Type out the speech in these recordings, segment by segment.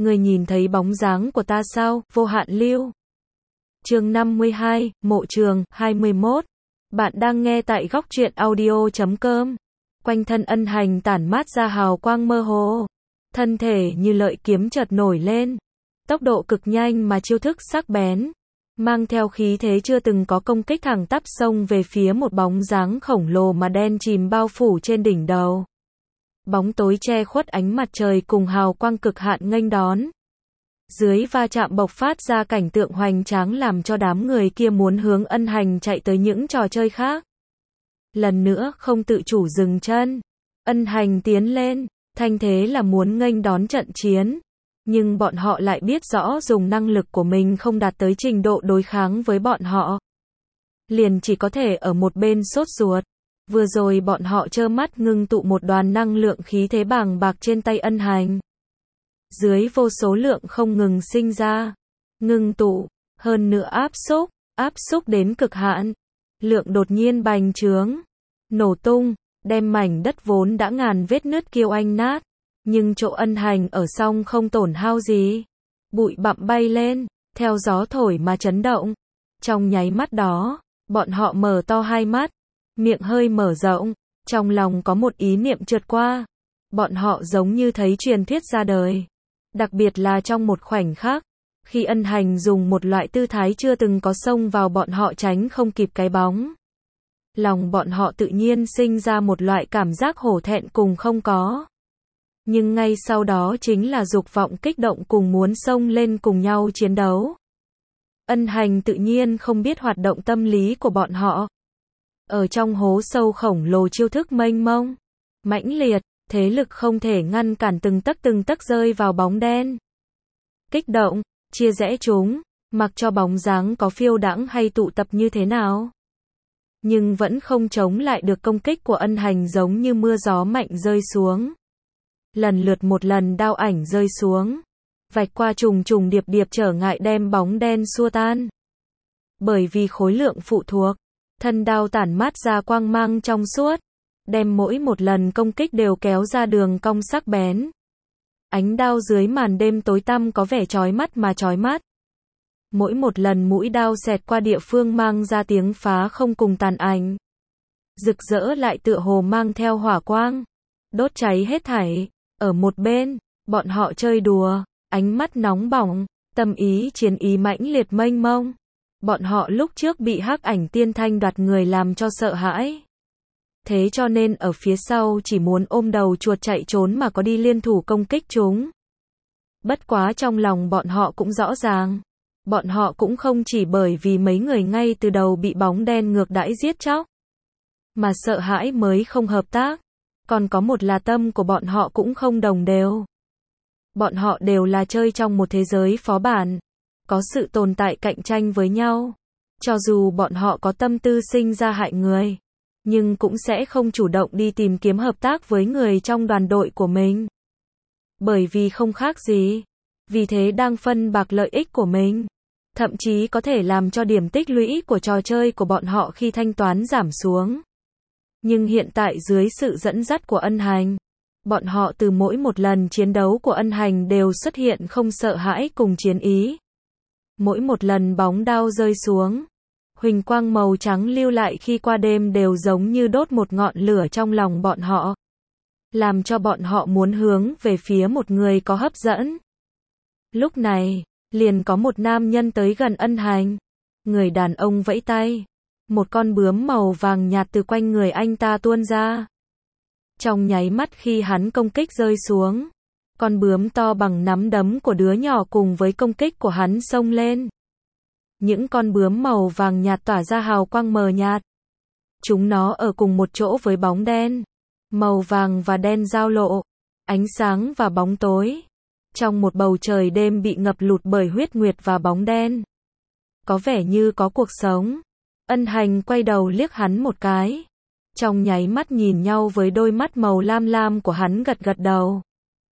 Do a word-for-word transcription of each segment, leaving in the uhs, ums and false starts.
Người nhìn thấy bóng dáng của ta sao? Vô Hạn Lưu. Chương năm mươi hai, Mộ Trường, hai mươi mốt. Bạn đang nghe tại góc truyện audio chấm com. Quanh thân Ân Hành tản mát ra hào quang mơ hồ. Thân thể như lợi kiếm chợt nổi lên. Tốc độ cực nhanh mà chiêu thức sắc bén. Mang theo khí thế chưa từng có, công kích thẳng tắp xông về phía một bóng dáng khổng lồ mà đen chìm bao phủ trên đỉnh đầu. Bóng tối che khuất ánh mặt trời cùng hào quang cực hạn nghênh đón. Dưới va chạm bộc phát ra cảnh tượng hoành tráng làm cho đám người kia muốn hướng Ân Hành chạy tới những trò chơi khác. Lần nữa không tự chủ dừng chân. Ân Hành tiến lên, thanh thế là muốn nghênh đón trận chiến. Nhưng bọn họ lại biết rõ dùng năng lực của mình không đạt tới trình độ đối kháng với bọn họ. Liền chỉ có thể ở một bên sốt ruột. Vừa rồi bọn họ trơ mắt ngưng tụ một đoàn năng lượng khí thế bàng bạc trên tay Ân Hành. Dưới vô số lượng không ngừng sinh ra, ngưng tụ, hơn nữa áp xúc, áp xúc đến cực hạn. Lượng đột nhiên bành trướng, nổ tung, đem mảnh đất vốn đã ngàn vết nứt kia oanh nát. Nhưng chỗ Ân Hành ở song không tổn hao gì. Bụi bặm bay lên, theo gió thổi mà chấn động. Trong nháy mắt đó, bọn họ mở to hai mắt, miệng hơi mở rộng, trong lòng có một ý niệm trượt qua. Bọn họ giống như thấy truyền thuyết ra đời. Đặc biệt là trong một khoảnh khắc, khi Ân Hành dùng một loại tư thái chưa từng có xông vào bọn họ tránh không kịp cái bóng. Lòng bọn họ tự nhiên sinh ra một loại cảm giác hổ thẹn cùng không có. Nhưng ngay sau đó chính là dục vọng kích động cùng muốn xông lên cùng nhau chiến đấu. Ân Hành tự nhiên không biết hoạt động tâm lý của bọn họ. Ở trong hố sâu khổng lồ chiêu thức mênh mông, mãnh liệt, thế lực không thể ngăn cản từng tấc từng tấc rơi vào bóng đen. Kích động, chia rẽ chúng, mặc cho bóng dáng có phiêu đãng hay tụ tập như thế nào. Nhưng vẫn không chống lại được công kích của Ân Hành, giống như mưa gió mạnh rơi xuống. Lần lượt một lần đao ảnh rơi xuống, vạch qua trùng trùng điệp điệp trở ngại đem bóng đen xua tan. Bởi vì khối lượng phụ thuộc, thân đao tản mát ra quang mang trong suốt, đem mỗi một lần công kích đều kéo ra đường cong sắc bén. Ánh đao dưới màn đêm tối tăm có vẻ chói mắt mà chói mắt. Mỗi một lần mũi đao xẹt qua địa phương mang ra tiếng phá không cùng tàn ảnh. Rực rỡ lại tựa hồ mang theo hỏa quang, đốt cháy hết thảy. Ở một bên, bọn họ chơi đùa, ánh mắt nóng bỏng, tâm ý chiến ý mãnh liệt mênh mông. Bọn họ lúc trước bị Hắc Ảnh Tiên Thanh đoạt người làm cho sợ hãi. Thế cho nên ở phía sau chỉ muốn ôm đầu chuột chạy trốn mà có đi liên thủ công kích chúng. Bất quá trong lòng bọn họ cũng rõ ràng. Bọn họ cũng không chỉ bởi vì mấy người ngay từ đầu bị bóng đen ngược đãi giết chóc, mà sợ hãi mới không hợp tác. Còn có một là tâm của bọn họ cũng không đồng đều. Bọn họ đều là chơi trong một thế giới phó bản, có sự tồn tại cạnh tranh với nhau. Cho dù bọn họ có tâm tư sinh ra hại người, nhưng cũng sẽ không chủ động đi tìm kiếm hợp tác với người trong đoàn đội của mình. Bởi vì không khác gì. Vì thế đang phân bạc lợi ích của mình. Thậm chí có thể làm cho điểm tích lũy của trò chơi của bọn họ khi thanh toán giảm xuống. Nhưng hiện tại dưới sự dẫn dắt của Ân Hành, bọn họ từ mỗi một lần chiến đấu của Ân Hành đều xuất hiện không sợ hãi cùng chiến ý. Mỗi một lần bóng đao rơi xuống, huỳnh quang màu trắng lưu lại khi qua đêm đều giống như đốt một ngọn lửa trong lòng bọn họ. Làm cho bọn họ muốn hướng về phía một người có hấp dẫn. Lúc này, liền có một nam nhân tới gần Ân Hành. Người đàn ông vẫy tay. Một con bướm màu vàng nhạt từ quanh người anh ta tuôn ra. Trong nháy mắt khi hắn công kích rơi xuống, con bướm to bằng nắm đấm của đứa nhỏ cùng với công kích của hắn xông lên. Những con bướm màu vàng nhạt tỏa ra hào quang mờ nhạt. Chúng nó ở cùng một chỗ với bóng đen. Màu vàng và đen giao lộ, ánh sáng và bóng tối. Trong một bầu trời đêm bị ngập lụt bởi huyết nguyệt và bóng đen. Có vẻ như có cuộc sống. Ân Hành quay đầu liếc hắn một cái. Trong nháy mắt nhìn nhau với đôi mắt màu lam lam của hắn, gật gật đầu.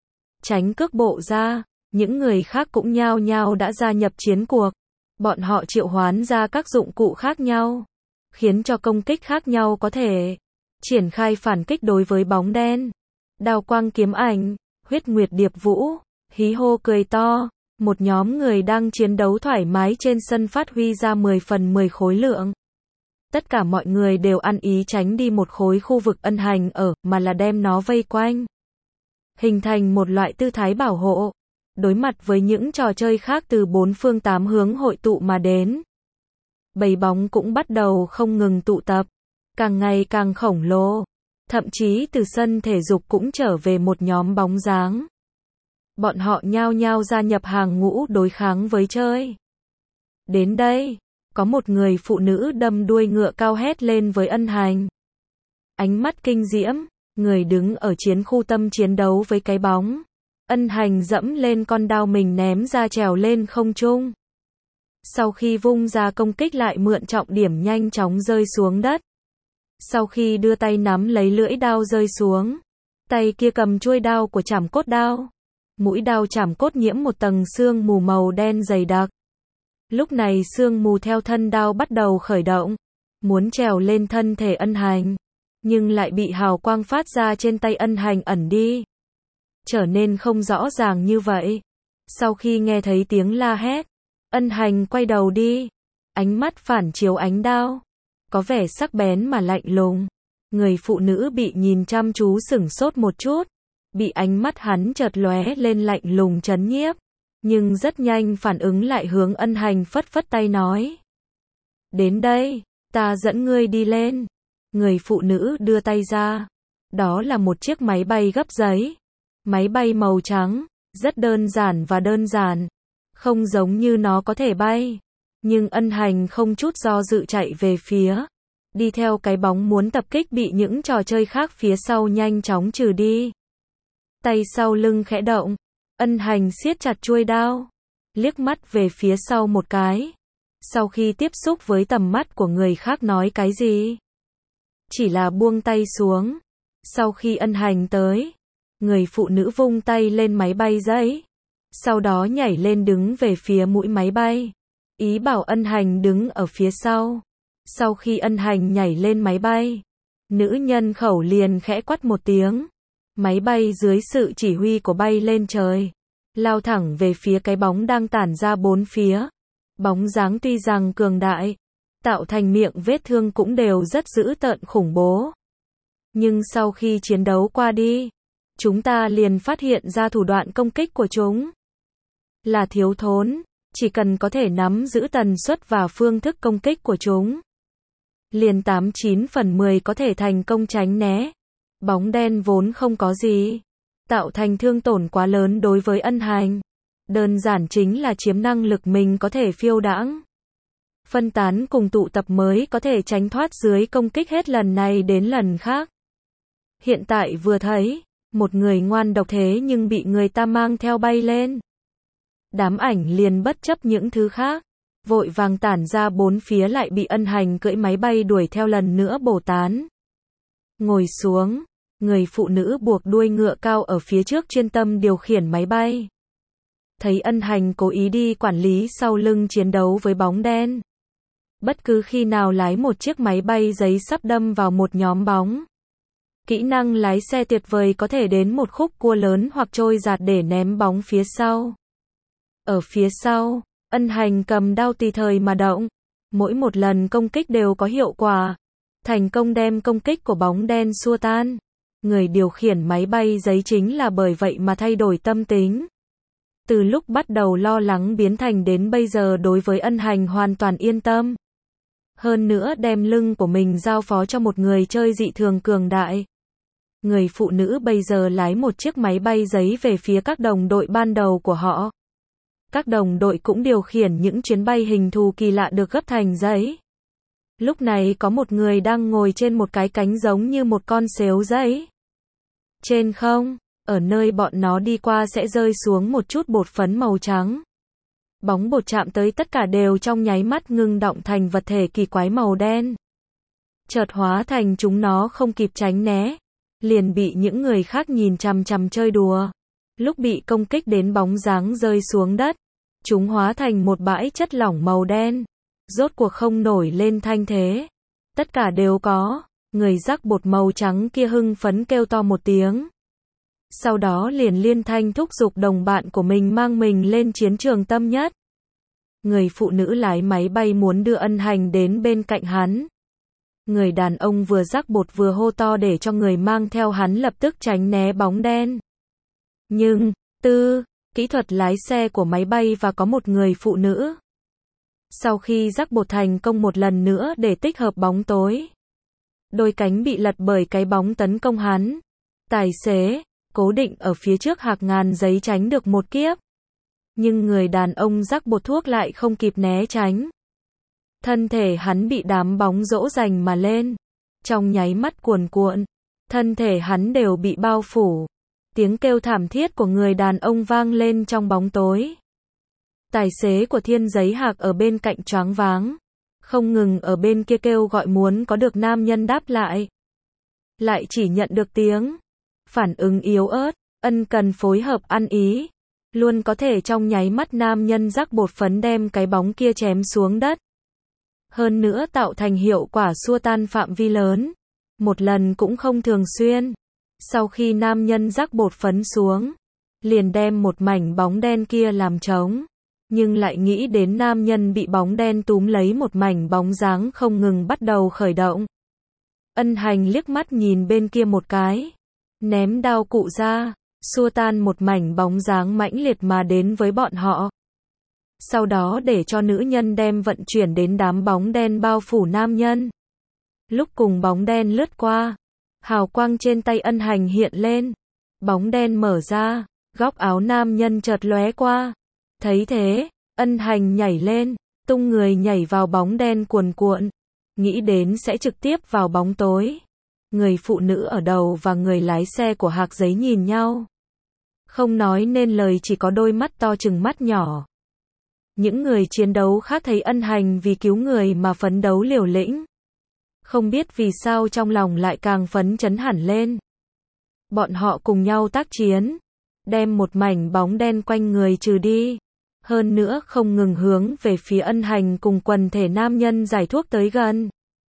Tránh cước bộ ra, những người khác cũng nhao nhao đã gia nhập chiến cuộc. Bọn họ triệu hoán ra các dụng cụ khác nhau, khiến cho công kích khác nhau có thể triển khai phản kích đối với bóng đen. Đao quang kiếm ảnh, huyết nguyệt điệp vũ, hí hô cười to, một nhóm người đang chiến đấu thoải mái trên sân phát huy ra mười phần mười khối lượng. Tất cả mọi người đều ăn ý tránh đi một khối khu vực ân hành ở, mà là đem nó vây quanh. Hình thành một loại tư thái bảo hộ, đối mặt với những trò chơi khác từ bốn phương tám hướng hội tụ mà đến. Bầy bóng cũng bắt đầu không ngừng tụ tập, càng ngày càng khổng lồ. Thậm chí từ sân thể dục cũng trở về một nhóm bóng dáng. Bọn họ nhao nhao gia nhập hàng ngũ đối kháng với chơi. Đến đây, có một người phụ nữ đâm đuôi ngựa cao hét lên với ân hành. Ánh mắt kinh diễm, người đứng ở chiến khu tâm chiến đấu với cái bóng. Ân hành dẫm lên con đao mình ném ra trèo lên không trung. Sau khi vung ra công kích lại mượn trọng điểm nhanh chóng rơi xuống đất. Sau khi đưa tay nắm lấy lưỡi đao rơi xuống, tay kia cầm chuôi đao của trảm cốt đao. Mũi đao trảm cốt nhiễm một tầng sương mù màu đen dày đặc. Lúc này sương mù theo thân đao bắt đầu khởi động, muốn trèo lên thân thể ân hành, nhưng lại bị hào quang phát ra trên tay ân hành ẩn đi, trở nên không rõ ràng như vậy. Sau khi nghe thấy tiếng la hét, ân hành quay đầu đi, ánh mắt phản chiếu ánh đao, có vẻ sắc bén mà lạnh lùng. Người phụ nữ bị nhìn chăm chú sửng sốt một chút, bị ánh mắt hắn chợt lóe lên lạnh lùng chấn nhiếp, nhưng rất nhanh phản ứng lại hướng ân hành phất phất tay nói. Đến đây, ta dẫn ngươi đi lên. Người phụ nữ đưa tay ra, đó là một chiếc máy bay gấp giấy. Máy bay màu trắng, rất đơn giản và đơn giản, không giống như nó có thể bay. Nhưng ân hành không chút do dự chạy về phía, đi theo cái bóng muốn tập kích bị những trò chơi khác phía sau nhanh chóng trừ đi. Tay sau lưng khẽ động, ân hành siết chặt chuôi đao, liếc mắt về phía sau một cái. Sau khi tiếp xúc với tầm mắt của người khác nói cái gì? Chỉ là buông tay xuống. Sau khi ân hành tới, người phụ nữ vung tay lên máy bay giấy, sau đó nhảy lên đứng về phía mũi máy bay, ý bảo ân hành đứng ở phía sau. Sau khi ân hành nhảy lên máy bay, nữ nhân khẩu liền khẽ quát một tiếng. Máy bay dưới sự chỉ huy của bay lên trời, lao thẳng về phía cái bóng đang tản ra bốn phía. Bóng dáng tuy rằng cường đại, tạo thành miệng vết thương cũng đều rất dữ tợn khủng bố. Nhưng sau khi chiến đấu qua đi, chúng ta liền phát hiện ra thủ đoạn công kích của chúng là thiếu thốn, chỉ cần có thể nắm giữ tần suất và phương thức công kích của chúng, liền tám chín phần mười có thể thành công tránh né. Bóng đen vốn không có gì, tạo thành thương tổn quá lớn đối với ân hành. Đơn giản chính là chiếm năng lực mình có thể phiêu đãng, phân tán cùng tụ tập mới có thể tránh thoát dưới công kích hết lần này đến lần khác. Hiện tại vừa thấy, một người ngoan độc thế nhưng bị người ta mang theo bay lên. Đám ảnh liền bất chấp những thứ khác, vội vàng tản ra bốn phía lại bị ân hành cưỡi máy bay đuổi theo lần nữa bổ tán. Ngồi xuống, người phụ nữ buộc đuôi ngựa cao ở phía trước chuyên tâm điều khiển máy bay. Thấy ân hành cố ý đi quản lý sau lưng chiến đấu với bóng đen. Bất cứ khi nào lái một chiếc máy bay giấy sắp đâm vào một nhóm bóng. Kỹ năng lái xe tuyệt vời có thể đến một khúc cua lớn hoặc trôi giạt để ném bóng phía sau. Ở phía sau, ân hành cầm đao tùy thời mà động. Mỗi một lần công kích đều có hiệu quả. Thành công đem công kích của bóng đen xua tan. Người điều khiển máy bay giấy chính là bởi vậy mà thay đổi tâm tính. Từ lúc bắt đầu lo lắng biến thành đến bây giờ đối với ân hành hoàn toàn yên tâm. Hơn nữa đem lưng của mình giao phó cho một người chơi dị thường cường đại. Người phụ nữ bây giờ lái một chiếc máy bay giấy về phía các đồng đội ban đầu của họ. Các đồng đội cũng điều khiển những chuyến bay hình thù kỳ lạ được gấp thành giấy. Lúc này có một người đang ngồi trên một cái cánh giống như một con sếu giấy. Trên không, ở nơi bọn nó đi qua sẽ rơi xuống một chút bột phấn màu trắng. Bóng bột chạm tới tất cả đều trong nháy mắt ngưng động thành vật thể kỳ quái màu đen. Chợt hóa thành chúng nó không kịp tránh né, liền bị những người khác nhìn chằm chằm chơi đùa. Lúc bị công kích đến bóng dáng rơi xuống đất, chúng hóa thành một bãi chất lỏng màu đen. Rốt cuộc không nổi lên thanh thế. Tất cả đều có. Người rắc bột màu trắng kia hưng phấn kêu to một tiếng. Sau đó liền liên thanh thúc giục đồng bạn của mình mang mình lên chiến trường tâm nhất. Người phụ nữ lái máy bay muốn đưa Ân Hành đến bên cạnh hắn. Người đàn ông vừa rắc bột vừa hô to để cho người mang theo hắn lập tức tránh né bóng đen. Nhưng, tư, kỹ thuật lái xe của máy bay và có một người phụ nữ. Sau khi rắc bột thành công một lần nữa để tích hợp bóng tối, đôi cánh bị lật bởi cái bóng tấn công hắn. Tài xế, cố định ở phía trước hạc ngàn giấy tránh được một kiếp. Nhưng người đàn ông rắc bột thuốc lại không kịp né tránh. Thân thể hắn bị đám bóng dỗ dành mà lên. Trong nháy mắt cuồn cuộn, thân thể hắn đều bị bao phủ. Tiếng kêu thảm thiết của người đàn ông vang lên trong bóng tối. Tài xế của Thiên Giấy Hạc ở bên cạnh choáng váng, không ngừng ở bên kia kêu gọi muốn có được nam nhân đáp lại. Lại chỉ nhận được tiếng phản ứng yếu ớt, ân cần phối hợp ăn ý. Luôn có thể trong nháy mắt nam nhân rắc bột phấn đem cái bóng kia chém xuống đất. Hơn nữa tạo thành hiệu quả xua tan phạm vi lớn. Một lần cũng không thường xuyên. Sau khi nam nhân rắc bột phấn xuống, liền đem một mảnh bóng đen kia làm trống. Nhưng lại nghĩ đến nam nhân bị bóng đen túm lấy một mảnh bóng dáng không ngừng bắt đầu khởi động. Ân Hành liếc mắt nhìn bên kia một cái, ném đao cụ ra, xua tan một mảnh bóng dáng mãnh liệt mà đến với bọn họ. Sau đó để cho nữ nhân đem vận chuyển đến đám bóng đen bao phủ nam nhân. Lúc cùng bóng đen lướt qua, hào quang trên tay Ân Hành hiện lên. Bóng đen mở ra, góc áo nam nhân chợt lóe qua. Thấy thế, Ân Hành nhảy lên, tung người nhảy vào bóng đen cuồn cuộn. Nghĩ đến sẽ trực tiếp vào bóng tối. Người phụ nữ ở đầu và người lái xe của hạc giấy nhìn nhau. Không nói nên lời, chỉ có đôi mắt to chừng mắt nhỏ. Những người chiến đấu khác thấy Ân Hành vì cứu người mà phấn đấu liều lĩnh. Không biết vì sao trong lòng lại càng phấn chấn hẳn lên. Bọn họ cùng nhau tác chiến, đem một mảnh bóng đen quanh người trừ đi. Hơn nữa không ngừng hướng về phía Ân Hành cùng quần thể nam nhân giải thuốc tới gần.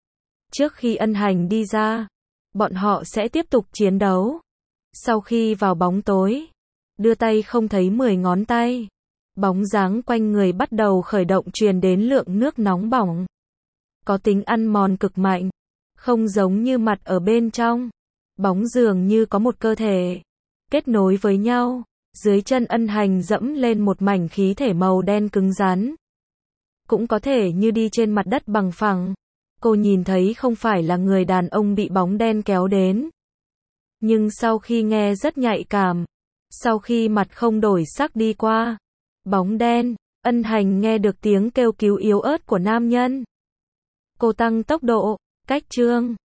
Trước khi Ân Hành đi ra, bọn họ sẽ tiếp tục chiến đấu. Sau khi vào bóng tối, đưa tay không thấy mười ngón tay. Bóng dáng quanh người bắt đầu khởi động, truyền đến lượng nước nóng bỏng. Có tính ăn mòn cực mạnh, không giống như mặt ở bên trong. Bóng dường như có một cơ thể kết nối với nhau. Dưới chân Ân Hành dẫm lên một mảnh khí thể màu đen cứng rắn. Cũng có thể như đi trên mặt đất bằng phẳng. Cô nhìn thấy không phải là người đàn ông bị bóng đen kéo đến. Nhưng sau khi nghe rất nhạy cảm. Sau khi mặt không đổi sắc đi qua bóng đen, Ân Hành nghe được tiếng kêu cứu yếu ớt của nam nhân. Cô tăng tốc độ, cách chương